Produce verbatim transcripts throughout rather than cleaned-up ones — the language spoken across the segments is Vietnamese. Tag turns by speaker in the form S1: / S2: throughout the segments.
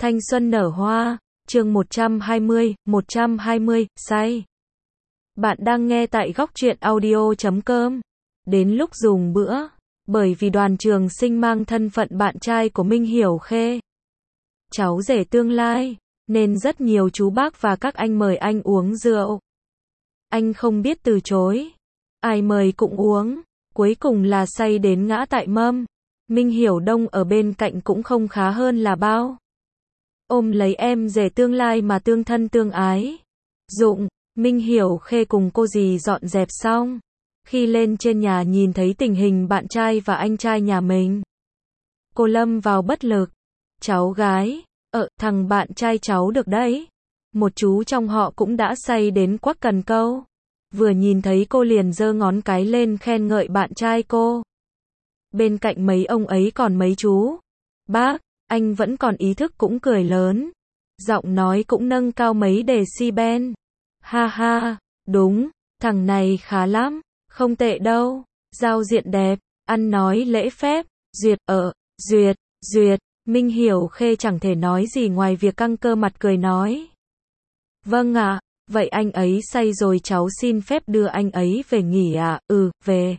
S1: Thanh xuân nở hoa, chương một trăm hai mươi, một trăm hai mươi, say. Bạn đang nghe tại góc truyện audio chấm com. Đến lúc dùng bữa, bởi vì Đoàn Trường Sinh mang thân phận bạn trai của Minh Hiểu Khê, cháu rể tương lai, nên rất nhiều chú bác và các anh mời anh uống rượu. Anh không biết từ chối, ai mời cũng uống, cuối cùng là say đến ngã tại mâm. Minh Hiểu Đông ở bên cạnh cũng không khá hơn là bao. Ôm lấy em rể tương lai mà tương thân tương ái. Dụng, Minh Hiểu Khê cùng cô dì dọn dẹp xong. Khi lên trên nhà nhìn thấy tình hình bạn trai và anh trai nhà mình, cô lâm vào bất lực. Cháu gái, ờ, thằng bạn trai cháu được đấy. Một chú trong họ cũng đã say đến quắc cần câu. Vừa nhìn thấy cô liền giơ ngón cái lên khen ngợi bạn trai cô. Bên cạnh mấy ông ấy còn mấy chú. Bác, anh vẫn còn ý thức cũng cười lớn. Giọng nói cũng nâng cao mấy decibel. Ha ha, đúng, thằng này khá lắm, không tệ đâu. Giao diện đẹp, ăn nói lễ phép, duyệt ở, duyệt, duyệt. Minh Hiểu Khê chẳng thể nói gì ngoài việc căng cơ mặt cười nói. Vâng ạ, vậy anh ấy say rồi cháu xin phép đưa anh ấy về nghỉ ạ. À? Ừ, về.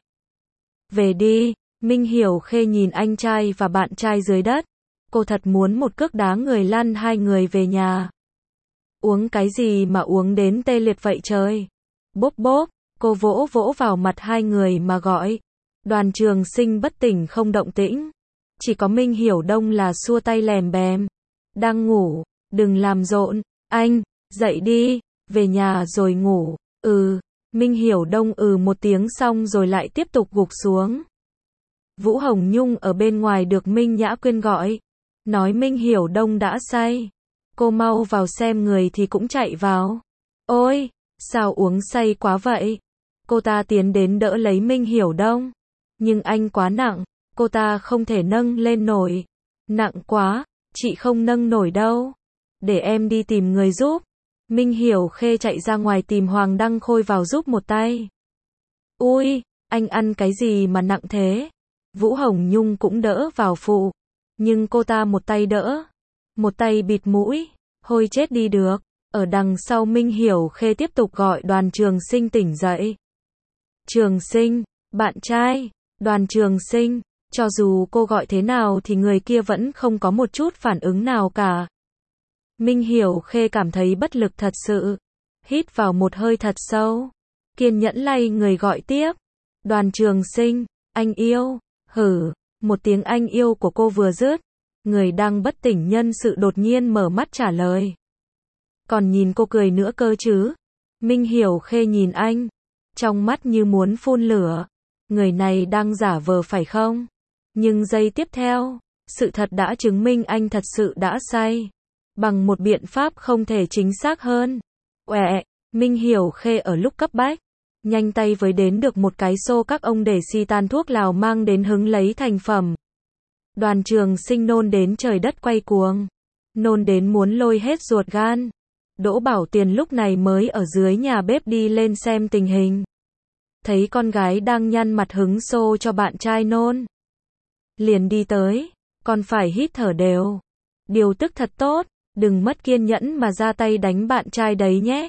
S1: Về đi. Minh Hiểu Khê nhìn anh trai và bạn trai dưới đất. Cô thật muốn một cước đá người lăn hai người về nhà. Uống cái gì mà uống đến tê liệt vậy trời? Bốp bốp, cô vỗ vỗ vào mặt hai người mà gọi. Đoàn Trường Sinh bất tỉnh không động tĩnh. Chỉ có Minh Hiểu Đông là xua tay lèm bèm. Đang ngủ, đừng làm rộn, anh, dậy đi, về nhà rồi ngủ. Ừ, Minh Hiểu Đông ừ một tiếng xong rồi lại tiếp tục gục xuống. Vũ Hồng Nhung ở bên ngoài được Minh Nhã Quyên gọi. Nói Minh Hiểu Đông đã say. Cô mau vào xem người thì cũng chạy vào. Ôi, sao uống say quá vậy? Cô ta tiến đến đỡ lấy Minh Hiểu Đông. Nhưng anh quá nặng, cô ta không thể nâng lên nổi. Nặng quá, chị không nâng nổi đâu. Để em đi tìm người giúp. Minh Hiểu Khê chạy ra ngoài tìm Hoàng Đăng Khôi vào giúp một tay. Ui, anh ăn cái gì mà nặng thế? Vũ Hồng Nhung cũng đỡ vào phụ. Nhưng cô ta một tay đỡ, một tay bịt mũi, hôi chết đi được. Ở đằng sau Minh Hiểu Khê tiếp tục gọi Đoàn Trường Sinh tỉnh dậy. Trường Sinh, bạn trai, Đoàn Trường Sinh, cho dù cô gọi thế nào thì người kia vẫn không có một chút phản ứng nào cả. Minh Hiểu Khê cảm thấy bất lực thật sự. Hít vào một hơi thật sâu, kiên nhẫn lay người gọi tiếp. Đoàn Trường Sinh, anh yêu, hử. Một tiếng anh yêu của cô vừa dứt, người đang bất tỉnh nhân sự đột nhiên mở mắt trả lời. Còn nhìn cô cười nữa cơ chứ? Minh Hiểu Khê nhìn anh, trong mắt như muốn phun lửa. Người này đang giả vờ phải không? Nhưng giây tiếp theo, sự thật đã chứng minh anh thật sự đã say. Bằng một biện pháp không thể chính xác hơn. Quẹ, Minh Hiểu Khê ở lúc cấp bách. Nhanh tay với đến được một cái xô các ông để xi tan thuốc lào mang đến hứng lấy thành phẩm. Đoàn Trường Sinh nôn đến trời đất quay cuồng. Nôn đến muốn lôi hết ruột gan. Đỗ Bảo Tiền lúc này mới ở dưới nhà bếp đi lên xem tình hình. Thấy con gái đang nhăn mặt hứng xô cho bạn trai nôn. Liền đi tới, còn phải hít thở đều. Điều tức thật tốt, đừng mất kiên nhẫn mà ra tay đánh bạn trai đấy nhé.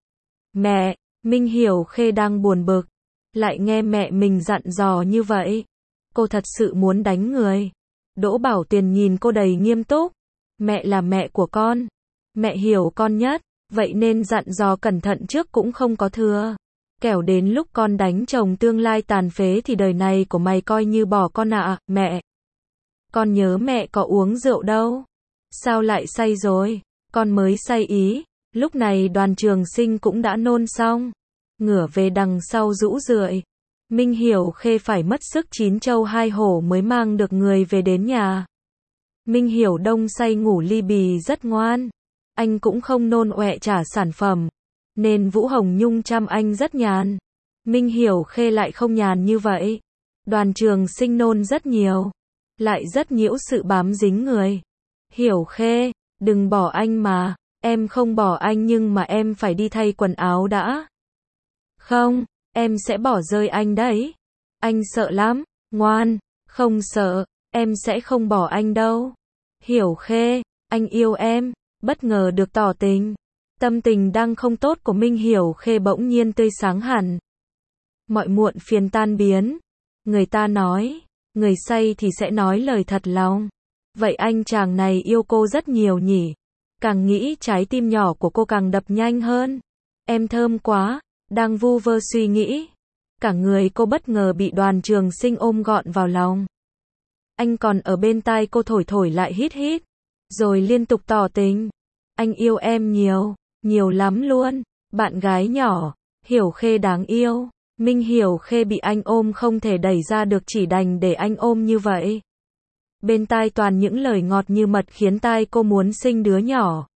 S1: Mẹ, Minh Hiểu Khê đang buồn bực, lại nghe mẹ mình dặn dò như vậy. Cô thật sự muốn đánh người. Đỗ Bảo Tiền nhìn cô đầy nghiêm túc. Mẹ là mẹ của con. Mẹ hiểu con nhất, vậy nên dặn dò cẩn thận trước cũng không có thừa. Kẻo đến lúc con đánh chồng tương lai tàn phế thì đời này của mày coi như bỏ con ạ. À, mẹ. Con nhớ mẹ có uống rượu đâu. Sao lại say rồi? Con mới say ý. Lúc này Đoàn Trường Sinh cũng đã nôn xong. Ngửa về đằng sau rũ rượi. Minh Hiểu Khê phải mất sức chín châu hai hổ mới mang được người về đến nhà. Minh Hiểu Đông say ngủ li bì rất ngoan. Anh cũng không nôn ọe trả sản phẩm. Nên Vũ Hồng Nhung chăm anh rất nhàn. Minh Hiểu Khê lại không nhàn như vậy. Đoàn Trường Sinh nôn rất nhiều. Lại rất nhiễu sự bám dính người. Hiểu Khê, đừng bỏ anh mà. Em không bỏ anh nhưng mà em phải đi thay quần áo đã. Không, em sẽ bỏ rơi anh đấy. Anh sợ lắm, ngoan, không sợ, em sẽ không bỏ anh đâu. Hiểu Khê, anh yêu em, bất ngờ được tỏ tình. Tâm tình đang không tốt của Minh Hiểu Khê bỗng nhiên tươi sáng hẳn. Mọi muộn phiền tan biến. Người ta nói, người say thì sẽ nói lời thật lòng. Vậy anh chàng này yêu cô rất nhiều nhỉ? Càng nghĩ trái tim nhỏ của cô càng đập nhanh hơn. Em thơm quá, đang vu vơ suy nghĩ. Cả người cô bất ngờ bị Đoàn Trường Sinh ôm gọn vào lòng. Anh còn ở bên tai cô thổi thổi lại hít hít. Rồi liên tục tỏ tình. Anh yêu em nhiều, nhiều lắm luôn. Bạn gái nhỏ, Hiểu Khê đáng yêu. Minh Hiểu Khê bị anh ôm không thể đẩy ra được chỉ đành để anh ôm như vậy. Bên tai toàn những lời ngọt như mật khiến tai cô muốn sinh đứa nhỏ.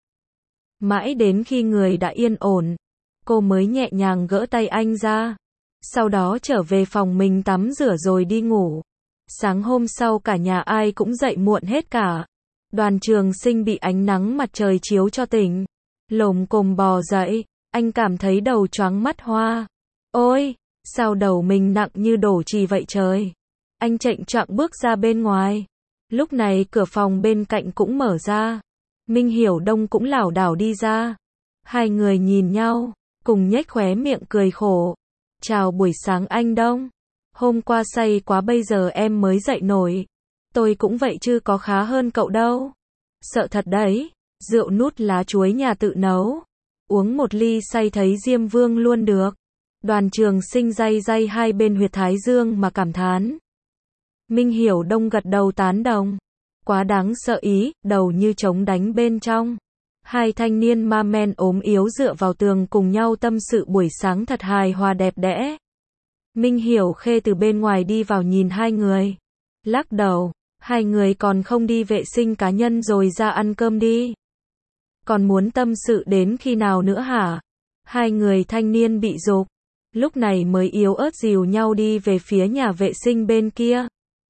S1: Mãi đến khi người đã yên ổn, cô mới nhẹ nhàng gỡ tay anh ra. Sau đó trở về phòng mình tắm rửa rồi đi ngủ. Sáng hôm sau cả nhà ai cũng dậy muộn hết cả. Đoàn Trường Sinh bị ánh nắng mặt trời chiếu cho tỉnh. Lồm cồm bò dậy, anh cảm thấy đầu choáng mắt hoa. Ôi, sao đầu mình nặng như đổ chì vậy trời. Anh chệch choạng bước ra bên ngoài. Lúc này cửa phòng bên cạnh cũng mở ra. Minh Hiểu Đông cũng lảo đảo đi ra. Hai người nhìn nhau, cùng nhếch khóe miệng cười khổ. Chào buổi sáng anh Đông. Hôm qua say quá bây giờ em mới dậy nổi. Tôi cũng vậy chứ có khá hơn cậu đâu. Sợ thật đấy, rượu nút lá chuối nhà tự nấu. Uống một ly say thấy Diêm Vương luôn được. Đoàn Trường Sinh day day hai bên huyệt thái dương mà cảm thán. Minh Hiểu Đông gật đầu tán đồng. Quá đáng sợ ý, đầu như trống đánh bên trong. Hai thanh niên ma men ốm yếu dựa vào tường cùng nhau tâm sự buổi sáng thật hài hòa đẹp đẽ. Minh Hiểu Khê từ bên ngoài đi vào nhìn hai người. Lắc đầu, hai người còn không đi vệ sinh cá nhân rồi ra ăn cơm đi. Còn muốn tâm sự đến khi nào nữa hả? Hai người thanh niên bị dục. Lúc này mới yếu ớt dìu nhau đi về phía nhà vệ sinh bên kia.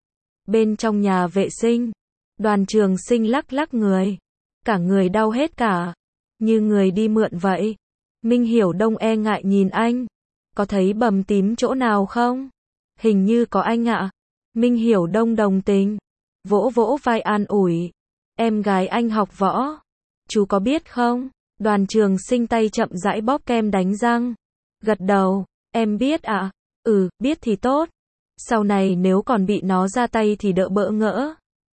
S1: Bên trong nhà vệ sinh, Đoàn Trường Sinh lắc lắc người. Cả người đau hết cả. Như người đi mượn vậy. Minh Hiểu Đông e ngại nhìn anh. Có thấy bầm tím chỗ nào không? Hình như có anh ạ. Minh Hiểu Đông đồng tình. Vỗ vỗ vai an ủi. Em gái anh học võ. Chú có biết không? Đoàn Trường Sinh tay chậm rãi bóp kem đánh răng. Gật đầu. Em biết ạ. À? Ừ, biết thì tốt. Sau này nếu còn bị nó ra tay thì đỡ bỡ ngỡ.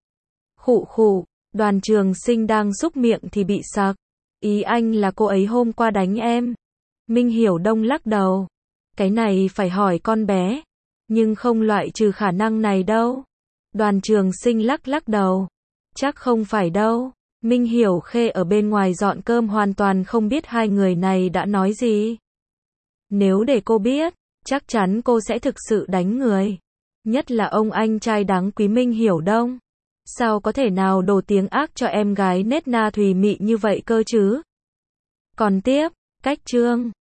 S1: Khụ khụ. Đoàn Trường Sinh đang xúc miệng thì bị sặc. Ý anh là cô ấy hôm qua đánh em. Minh Hiểu Đông lắc đầu. Cái này phải hỏi con bé. Nhưng không loại trừ khả năng này đâu. Đoàn Trường Sinh lắc lắc đầu. Chắc không phải đâu. Minh Hiểu Khê ở bên ngoài dọn cơm hoàn toàn không biết hai người này đã nói gì. Nếu để cô biết, chắc chắn cô sẽ thực sự đánh người. Nhất là ông anh trai đáng quý Minh Hiểu Đông. Sao có thể nào đổ tiếng ác cho em gái nết na thùy mị như vậy cơ chứ? Còn tiếp, cách chương